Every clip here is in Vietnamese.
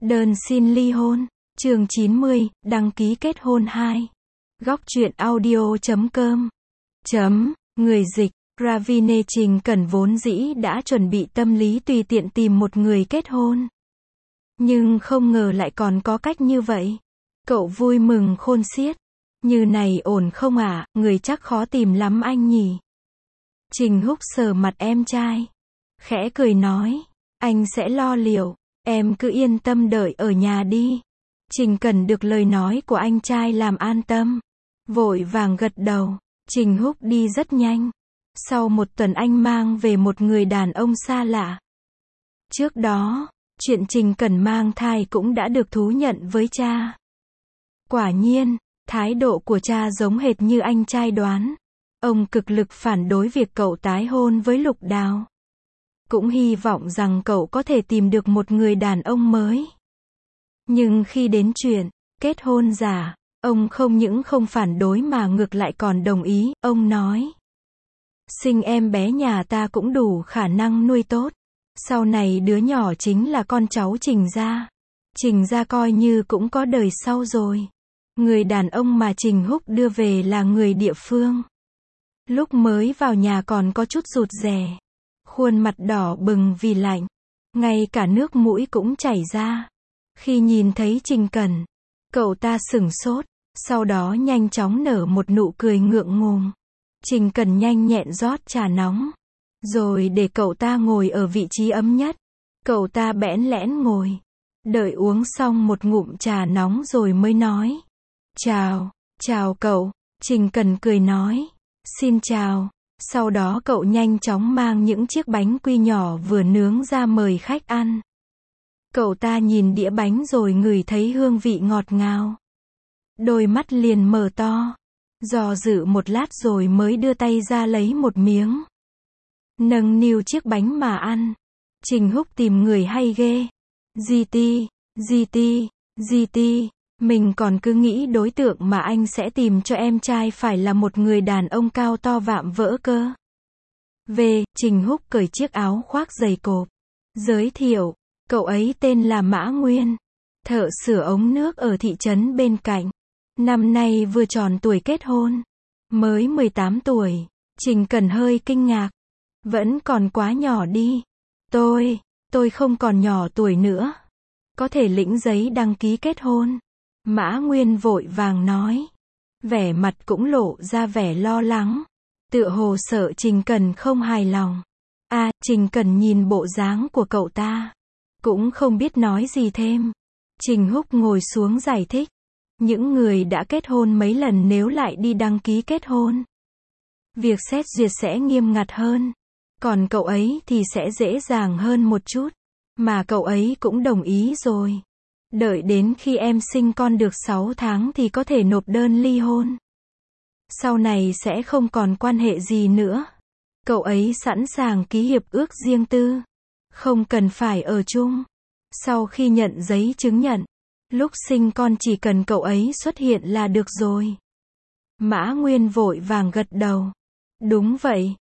Đơn xin ly hôn. Chương 90, đăng ký kết hôn 2. Góc truyện audio.com. Người dịch, Ravine Trình Cẩn vốn dĩ đã chuẩn bị tâm lý tùy tiện tìm một người kết hôn. Nhưng không ngờ lại còn có cách như vậy. Cậu vui mừng khôn xiết. Như này ổn không ạ, người chắc khó tìm lắm anh nhỉ. Trình Húc sờ mặt em trai. Khẽ cười nói, anh sẽ lo liệu, em cứ yên tâm đợi ở nhà đi. Trình Cẩn được lời nói của anh trai làm an tâm. Vội vàng gật đầu. Trình Húc đi rất nhanh. Sau một tuần anh mang về một người đàn ông xa lạ. Trước đó, chuyện Trình Cẩn mang thai cũng đã được thú nhận với cha. Quả nhiên, thái độ của cha giống hệt như anh trai đoán. Ông cực lực phản đối việc cậu tái hôn với Lục Đào. Cũng hy vọng rằng cậu có thể tìm được một người đàn ông mới. Nhưng khi đến chuyện kết hôn giả, ông không những không phản đối mà ngược lại còn đồng ý. Ông nói, sinh em bé nhà ta cũng đủ khả năng nuôi tốt. Sau này đứa nhỏ chính là con cháu Trình gia. Trình gia coi như cũng có đời sau rồi. Người đàn ông mà Trình Húc đưa về là người địa phương. Lúc mới vào nhà còn có chút rụt rè. Khuôn mặt đỏ bừng vì lạnh. Ngay cả nước mũi cũng chảy ra. Khi nhìn thấy Trình Cẩn, cậu ta sửng sốt. Sau đó nhanh chóng nở một nụ cười ngượng ngùng. Trình Cẩn nhanh nhẹn rót trà nóng. Rồi để cậu ta ngồi ở vị trí ấm nhất. Cậu ta bẽn lẽn ngồi. Đợi uống xong một ngụm trà nóng rồi mới nói. Chào cậu. Trình Cẩn cười nói. Xin chào. Sau đó cậu nhanh chóng mang những chiếc bánh quy nhỏ vừa nướng ra mời khách ăn. Cậu ta nhìn đĩa bánh rồi ngửi thấy hương vị ngọt ngào. Đôi mắt liền mở to. Do dự một lát rồi mới đưa tay ra lấy một miếng. Nâng niu chiếc bánh mà ăn. Trình Húc tìm người hay ghê. GT. Mình còn cứ nghĩ đối tượng mà anh sẽ tìm cho em trai phải là một người đàn ông cao to vạm vỡ cơ. Trình Húc cởi chiếc áo khoác dày cộp. Giới thiệu, cậu ấy tên là Mã Nguyên. Thợ sửa ống nước ở thị trấn bên cạnh. Năm nay vừa tròn tuổi kết hôn. Mới 18 tuổi. Trình Cẩn hơi kinh ngạc. Vẫn còn quá nhỏ đi. Tôi không còn nhỏ tuổi nữa. Có thể lĩnh giấy đăng ký kết hôn. Mã Nguyên vội vàng nói. Vẻ mặt cũng lộ ra vẻ lo lắng. Tựa hồ sợ Trình Cẩn không hài lòng. Trình Cẩn nhìn bộ dáng của cậu ta. Cũng không biết nói gì thêm. Trình Húc ngồi xuống giải thích. Những người đã kết hôn mấy lần nếu lại đi đăng ký kết hôn, việc xét duyệt sẽ nghiêm ngặt hơn. Còn cậu ấy thì sẽ dễ dàng hơn một chút. Mà cậu ấy cũng đồng ý rồi. Đợi đến khi em sinh con được 6 tháng thì có thể nộp đơn ly hôn. Sau này sẽ không còn quan hệ gì nữa. Cậu ấy sẵn sàng ký hiệp ước riêng tư. Không cần phải ở chung. Sau khi nhận giấy chứng nhận, lúc sinh con chỉ cần cậu ấy xuất hiện là được rồi. Mã Nguyên vội vàng gật đầu. Đúng vậy,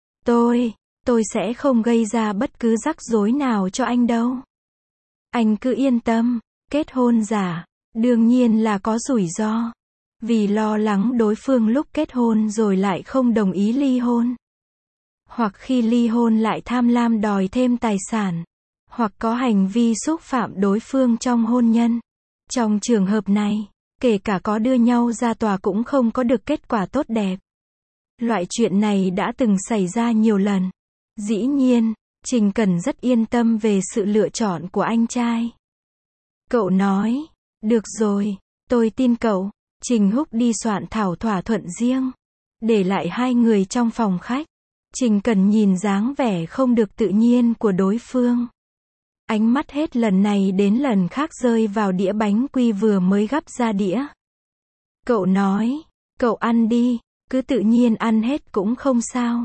tôi sẽ không gây ra bất cứ rắc rối nào cho anh đâu. Anh cứ yên tâm, kết hôn giả, đương nhiên là có rủi ro. Vì lo lắng đối phương lúc kết hôn rồi lại không đồng ý ly hôn. Hoặc khi ly hôn lại tham lam đòi thêm tài sản. Hoặc có hành vi xúc phạm đối phương trong hôn nhân. Trong trường hợp này, kể cả có đưa nhau ra tòa cũng không có được kết quả tốt đẹp. Loại chuyện này đã từng xảy ra nhiều lần. Dĩ nhiên, Trình Cẩn rất yên tâm về sự lựa chọn của anh trai. Cậu nói, được rồi, tôi tin cậu. Trình Húc đi soạn thảo thỏa thuận riêng. Để lại hai người trong phòng khách. Trình Cẩn nhìn dáng vẻ không được tự nhiên của đối phương. Ánh mắt hết lần này đến lần khác rơi vào đĩa bánh quy vừa mới gắp ra đĩa. Cậu nói, cậu ăn đi, cứ tự nhiên ăn hết cũng không sao.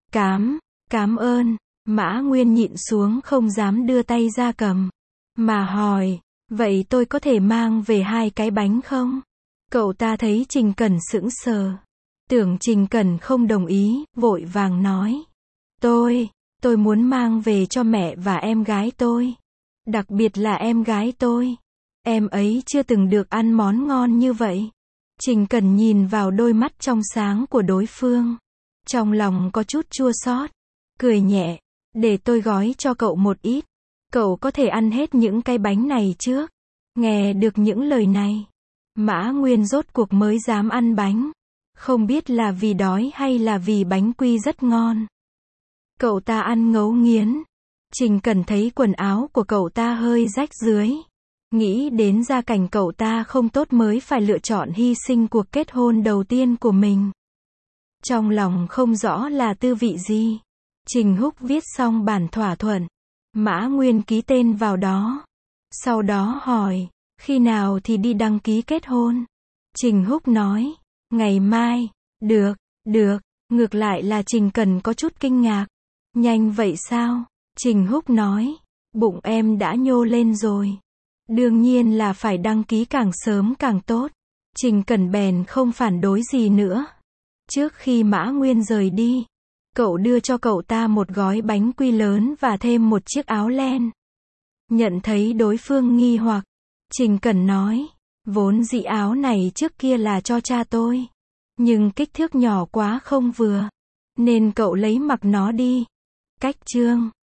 Cảm ơn. Mã Nguyên nhịn xuống không dám đưa tay ra cầm. Mà hỏi, vậy tôi có thể mang về 2 cái bánh không? Cậu ta thấy Trình Cẩn sững sờ. Tưởng Trình Cẩn không đồng ý, vội vàng nói. Tôi muốn mang về cho mẹ và em gái tôi. Đặc biệt là em gái tôi. Em ấy chưa từng được ăn món ngon như vậy. Trình Cẩn nhìn vào đôi mắt trong sáng của đối phương. Trong lòng có chút chua xót, cười nhẹ, để tôi gói cho cậu một ít. Cậu có thể ăn hết những cái bánh này trước. Nghe được những lời này, Mã Nguyên rốt cuộc mới dám ăn bánh. Không biết là vì đói hay là vì bánh quy rất ngon. Cậu ta ăn ngấu nghiến. Trình Cẩn thấy quần áo của cậu ta hơi rách rưới. Nghĩ đến gia cảnh cậu ta không tốt mới phải lựa chọn hy sinh cuộc kết hôn đầu tiên của mình. Trong lòng không rõ là tư vị gì. Trình Húc viết xong bản thỏa thuận. Mã Nguyên ký tên vào đó. Sau đó hỏi, khi nào thì đi đăng ký kết hôn? Trình Húc nói, ngày mai. Được, được. Ngược lại là Trình Cẩn có chút kinh ngạc. Nhanh vậy sao? Trình Húc nói, bụng em đã nhô lên rồi. Đương nhiên là phải đăng ký càng sớm càng tốt. Trình Cẩn bèn không phản đối gì nữa. Trước khi Mã Nguyên rời đi, cậu đưa cho cậu ta một gói bánh quy lớn và thêm một chiếc áo len. Nhận thấy đối phương nghi hoặc, Trình Cẩn nói, vốn dĩ áo này trước kia là cho cha tôi. Nhưng kích thước nhỏ quá không vừa. Nên cậu lấy mặc nó đi. Cách chương